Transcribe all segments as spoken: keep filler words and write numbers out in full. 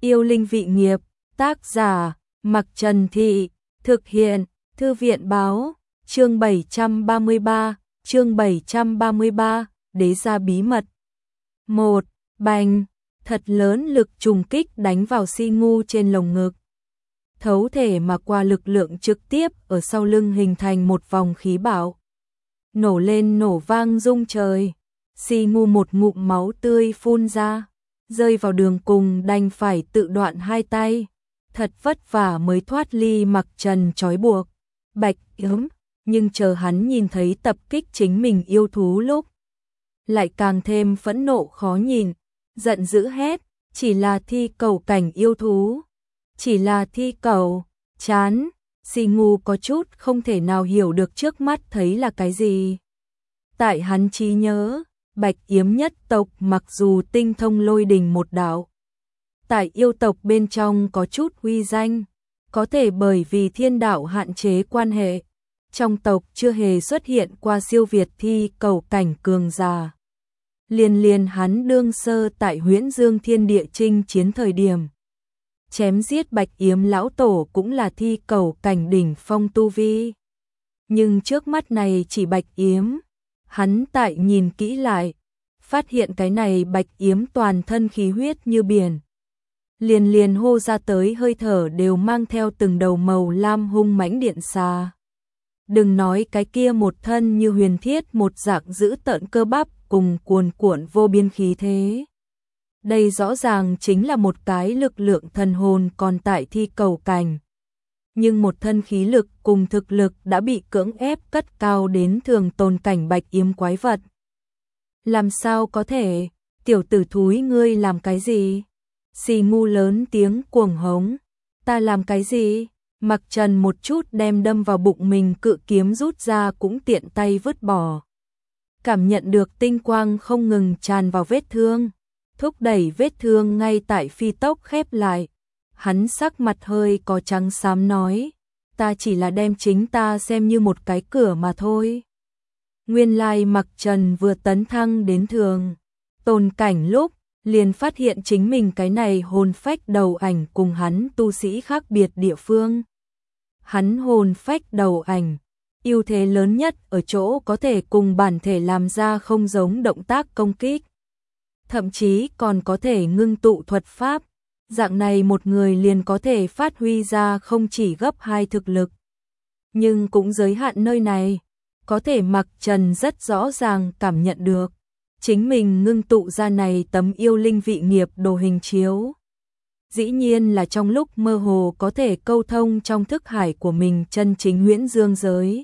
Yêu linh vị nghiệp, tác giả, Mặc Trần Thị, thực hiện, Thư viện báo, chương bảy trăm ba mươi ba, chương bảy trăm ba mươi ba, đế gia bí mật. một. Bành, thật lớn lực trùng kích đánh vào Si Ngu trên lồng ngực. Thấu thể mà qua lực lượng trực tiếp ở sau lưng hình thành một vòng khí bạo. Nổ lên nổ vang rung trời. Si Ngu một ngụm máu tươi phun ra, rơi vào đường cùng đành phải tự đoạn hai tay. Thật vất vả mới thoát ly Mặc Trần trói buộc. Bạch Yếm, nhưng chờ hắn nhìn thấy tập kích chính mình yêu thú lúc, lại càng thêm phẫn nộ khó nhìn, giận dữ hét, chỉ là thi cầu cảnh yêu thú, chỉ là thi cầu, chán. Si Ngu có chút không thể nào hiểu được trước mắt thấy là cái gì. Tại hắn trí nhớ, Bạch Yếm nhất tộc mặc dù tinh thông lôi đình một đạo, tại yêu tộc bên trong có chút uy danh, có thể bởi vì thiên đạo hạn chế quan hệ, trong tộc chưa hề xuất hiện qua siêu việt thi cầu cảnh cường giả. Liền liền hắn đương sơ tại Huyễn Dương Thiên Địa chinh chiến thời điểm, chém giết Bạch Yếm lão tổ cũng là thi cầu cảnh đỉnh phong tu vi. Nhưng trước mắt này chỉ Bạch Yếm, hắn tại nhìn kỹ lại, phát hiện cái này Bạch Yếm toàn thân khí huyết như biển. Liền liền hô ra tới hơi thở đều mang theo từng đầu màu lam hung mãnh điện xà. Đừng nói cái kia một thân như huyền thiết một dạng giữ tợn cơ bắp cùng cuồn cuộn vô biên khí thế. Đây rõ ràng chính là một cái lực lượng thần hồn còn tại thi cầu cảnh. Nhưng một thân khí lực cùng thực lực đã bị cưỡng ép cất cao đến thường tồn cảnh Bạch Yếm quái vật. Làm sao có thể, tiểu tử thúi ngươi làm cái gì? Si Ngu lớn tiếng cuồng hống, ta làm cái gì? Mặc Trần một chút đem đâm vào bụng mình cự kiếm rút ra cũng tiện tay vứt bỏ. Cảm nhận được tinh quang không ngừng tràn vào vết thương, thúc đẩy vết thương ngay tại phi tốc khép lại. Hắn sắc mặt hơi có trắng xám nói, ta chỉ là đem chính ta xem như một cái cửa mà thôi. Nguyên lai Mặc Trần vừa tấn thăng đến thường tồn cảnh lúc, liền phát hiện chính mình cái này hồn phách đầu ảnh cùng hắn tu sĩ khác biệt địa phương. Hắn hồn phách đầu ảnh, ưu thế lớn nhất ở chỗ có thể cùng bản thể làm ra không giống động tác công kích. Thậm chí còn có thể ngưng tụ thuật pháp, dạng này một người liền có thể phát huy ra không chỉ gấp hai thực lực. Nhưng cũng giới hạn nơi này, có thể Mặc Trần rất rõ ràng cảm nhận được, chính mình ngưng tụ ra này tấm yêu linh vị nghiệp đồ hình chiếu. Dĩ nhiên là trong lúc mơ hồ có thể câu thông trong thức hải của mình chân chính huyễn dương giới.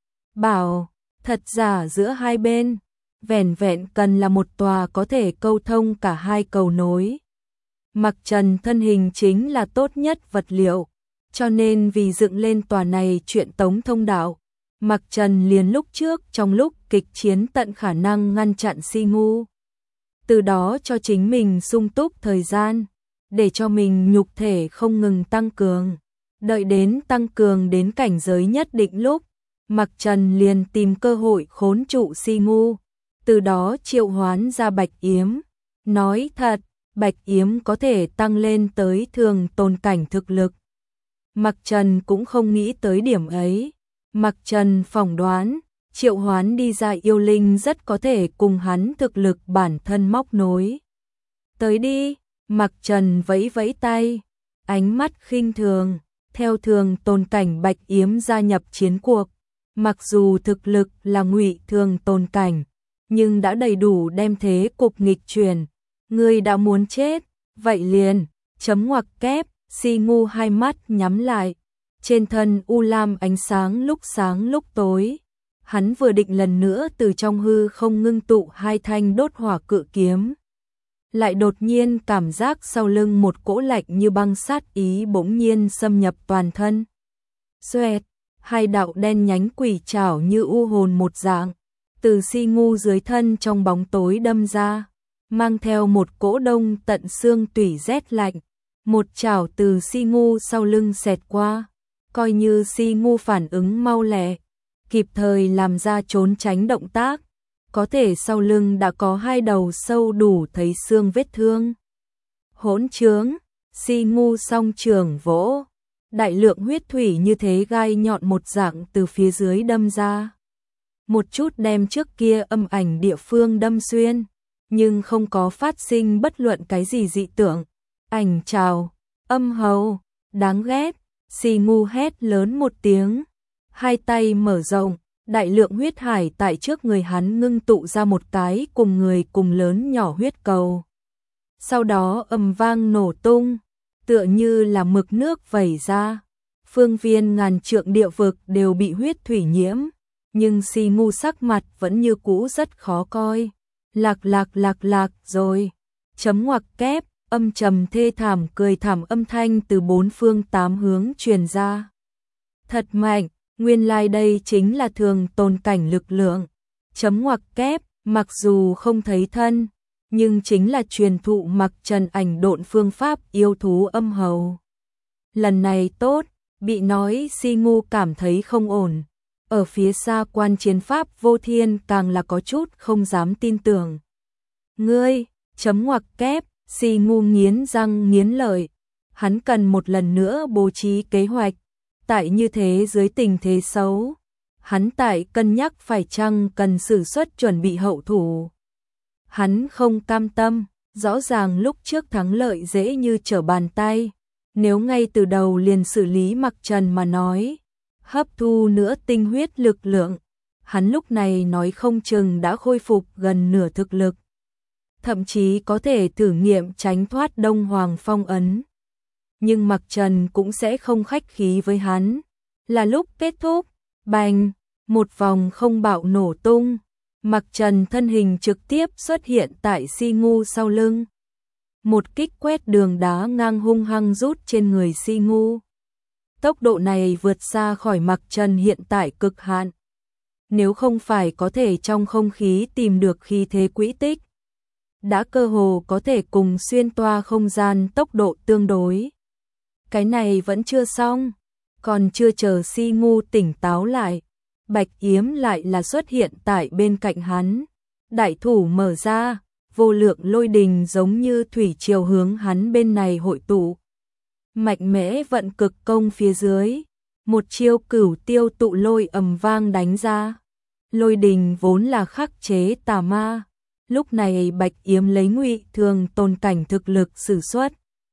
Bảo, thật giả giữa hai bên, vẻn vẹn cần là một tòa có thể câu thông cả hai cầu nối. Mặc Trần thân hình chính là tốt nhất vật liệu, cho nên vì dựng lên tòa này chuyện tống thông đạo, Mặc Trần liền lúc trước trong lúc kịch chiến tận khả năng ngăn chặn Si Ngu. Từ đó cho chính mình sung túc thời gian, để cho mình nhục thể không ngừng tăng cường. Đợi đến tăng cường đến cảnh giới nhất định lúc, Mặc Trần liền tìm cơ hội khốn trụ Si Ngu, từ đó triệu hoán ra Bạch Yếm. Nói thật, Bạch Yếm có thể tăng lên tới thường tồn cảnh thực lực. Mặc Trần cũng không nghĩ tới điểm ấy. Mặc Trần phỏng đoán, triệu hoán đi ra yêu linh rất có thể cùng hắn thực lực bản thân móc nối. Tới đi, Mặc Trần vẫy vẫy tay, ánh mắt khinh thường, theo thường tồn cảnh Bạch Yếm gia nhập chiến cuộc. Mặc dù thực lực là ngụy thường tồn cảnh, nhưng đã đầy đủ đem thế cục nghịch chuyển. Ngươi đã muốn chết, vậy liền, chấm ngoặc kép. Si Ngu hai mắt nhắm lại, trên thân u lam ánh sáng lúc sáng lúc tối. Hắn vừa định lần nữa từ trong hư không ngưng tụ hai thanh đốt hỏa cự kiếm, lại đột nhiên cảm giác sau lưng một cỗ lạnh như băng sát ý bỗng nhiên xâm nhập toàn thân. Xoẹt, hai đạo đen nhánh quỷ trảo như u hồn một dạng, từ Si Ngu dưới thân trong bóng tối đâm ra, mang theo một cỗ đông tận xương tủy rét lạnh. Một chảo từ Si Ngu sau lưng xẹt qua, coi như Si Ngu phản ứng mau lẹ, kịp thời làm ra trốn tránh động tác, có thể sau lưng đã có hai đầu sâu đủ thấy xương vết thương. Hỗn trướng, Si ngu song trường vỗ, đại lượng huyết thủy như thế gai nhọn một dạng từ phía dưới đâm ra. Một chút đem trước kia âm ảnh địa phương đâm xuyên, nhưng không có phát sinh bất luận cái gì dị tượng. Ảnh trào, âm hầu, đáng ghét, Si ngu hét lớn một tiếng, hai tay mở rộng, đại lượng huyết hải tại trước người hắn ngưng tụ ra một cái cùng người cùng lớn nhỏ huyết cầu. Sau đó ầm vang nổ tung, tựa như là mực nước vẩy ra, phương viên ngàn trượng địa vực đều bị huyết thủy nhiễm, nhưng Si ngu sắc mặt vẫn như cũ rất khó coi. Lạc lạc lạc lạc rồi, chấm ngoặc kép, âm trầm thê thảm cười thảm âm thanh từ bốn phương tám hướng truyền ra. Thật mạnh, nguyên lai like đây chính là thường tồn cảnh lực lượng. Chấm ngoặc kép, mặc dù không thấy thân, nhưng chính là truyền thụ Mặc Trần ảnh độn phương pháp yêu thú âm hầu. Lần này tốt, bị nói Si ngu cảm thấy không ổn. Ở phía xa quan chiến pháp vô thiên càng là có chút không dám tin tưởng. Ngươi, chấm ngoặc kép, Si ngu nghiến răng nghiến lợi. Hắn cần một lần nữa bố trí kế hoạch. Tại như thế dưới tình thế xấu, hắn tại cân nhắc phải chăng cần sử xuất chuẩn bị hậu thủ. Hắn không cam tâm, rõ ràng lúc trước thắng lợi dễ như trở bàn tay. Nếu ngay từ đầu liền xử lý Mặc Trần mà nói, hấp thu nữa tinh huyết lực lượng, hắn lúc này nói không chừng đã khôi phục gần nửa thực lực. Thậm chí có thể thử nghiệm tránh thoát Đông Hoàng phong ấn. Nhưng Mặc Trần cũng sẽ không khách khí với hắn. Là lúc kết thúc, bành, một vòng không bạo nổ tung. Mặc Trần thân hình trực tiếp xuất hiện tại Si ngu sau lưng. Một kích quét đường đá ngang hung hăng rút trên người Si ngu. Tốc độ này vượt xa khỏi Mặc Trần hiện tại cực hạn. Nếu không phải có thể trong không khí tìm được khí thế quỹ tích, đã cơ hồ có thể cùng xuyên toa không gian tốc độ tương đối. Cái này vẫn chưa xong, còn chưa chờ Si ngu tỉnh táo lại, Bạch Yếm lại là xuất hiện tại bên cạnh hắn. Đại thủ mở ra, vô lượng lôi đình giống như thủy triều hướng hắn bên này hội tụ. Mạnh mẽ vận cực công phía dưới, một chiêu cửu tiêu tụ lôi ầm vang đánh ra. Lôi đình vốn là khắc chế tà ma, lúc này Bạch Yếm lấy ngụy thường tồn cảnh thực lực sử xuất.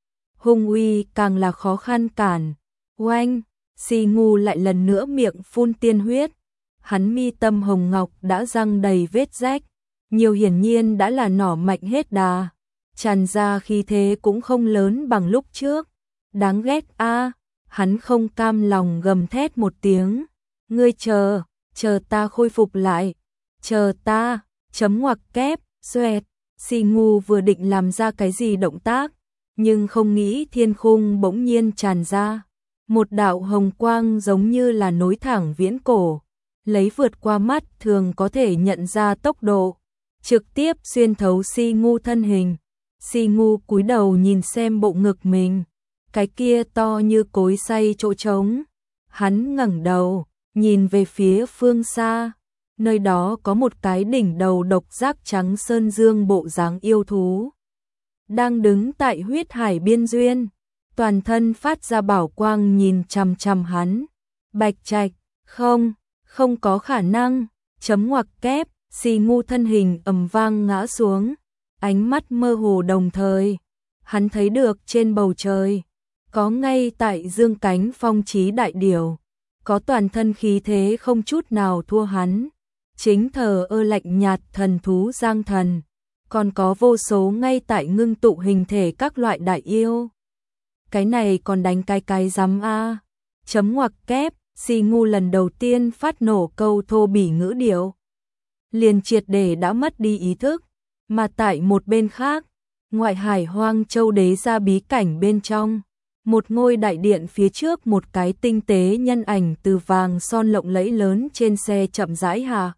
Hung uy càng là khó khăn cản. Oanh, Si ngu lại lần nữa miệng phun tiên huyết. Hắn mi tâm hồng ngọc đã răng đầy vết rách, nhiều hiển nhiên đã là nỏ mạnh hết đà, tràn ra khí thế cũng không lớn bằng lúc trước. Đáng ghét a, hắn không cam lòng gầm thét một tiếng. Ngươi chờ, chờ ta khôi phục lại, chờ ta, chấm ngoặc kép, xoẹt. Si ngu vừa định làm ra cái gì động tác, nhưng không nghĩ thiên khung bỗng nhiên tràn ra. Một đạo hồng quang giống như là nối thẳng viễn cổ, lấy vượt qua mắt thường có thể nhận ra tốc độ, trực tiếp xuyên thấu Si ngu thân hình. Si ngu cúi đầu nhìn xem bộ ngực mình, cái kia to như cối xay chỗ trống. Hắn ngẩng đầu, nhìn về phía phương xa, nơi đó có một cái đỉnh đầu độc giác trắng sơn dương bộ dáng yêu thú. Đang đứng tại huyết hải biên duyên, toàn thân phát ra bảo quang nhìn chằm chằm hắn. Bạch Trạch, không, không có khả năng, chấm ngoặc kép, Si ngu thân hình ầm vang ngã xuống, ánh mắt mơ hồ đồng thời. Hắn thấy được trên bầu trời, có ngay tại dương cánh phong trí đại điểu, có toàn thân khí thế không chút nào thua hắn, chính thờ ơ lạnh nhạt thần thú Giang Thần, còn có vô số ngay tại ngưng tụ hình thể các loại đại yêu. Cái này còn đánh cái cái rắm a. Chấm ngoặc kép, Si ngu lần đầu tiên phát nổ câu thô bỉ ngữ điệu, liền triệt để đã mất đi ý thức. Mà tại một bên khác, ngoại hải Hoang Châu đế ra bí cảnh bên trong, một ngôi đại điện phía trước một cái tinh tế nhân ảnh từ vàng son lộng lẫy lớn trên xe chậm rãi hạ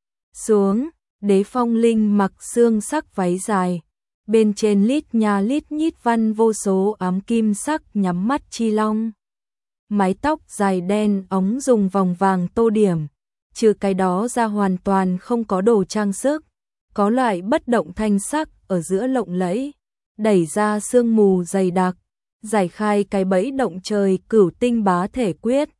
xuống. Đế Phong Linh mặc xương sắc váy dài, bên trên lít nhà lít nhít văn vô số ám kim sắc nhắm mắt chi long. Mái tóc dài đen óng dùng vòng vàng tô điểm, trừ cái đó ra hoàn toàn không có đồ trang sức, có loại bất động thanh sắc ở giữa lộng lẫy, đẩy ra sương mù dày đặc, giải khai cái bẫy động trời Cửu Tinh Bá Thể Quyết.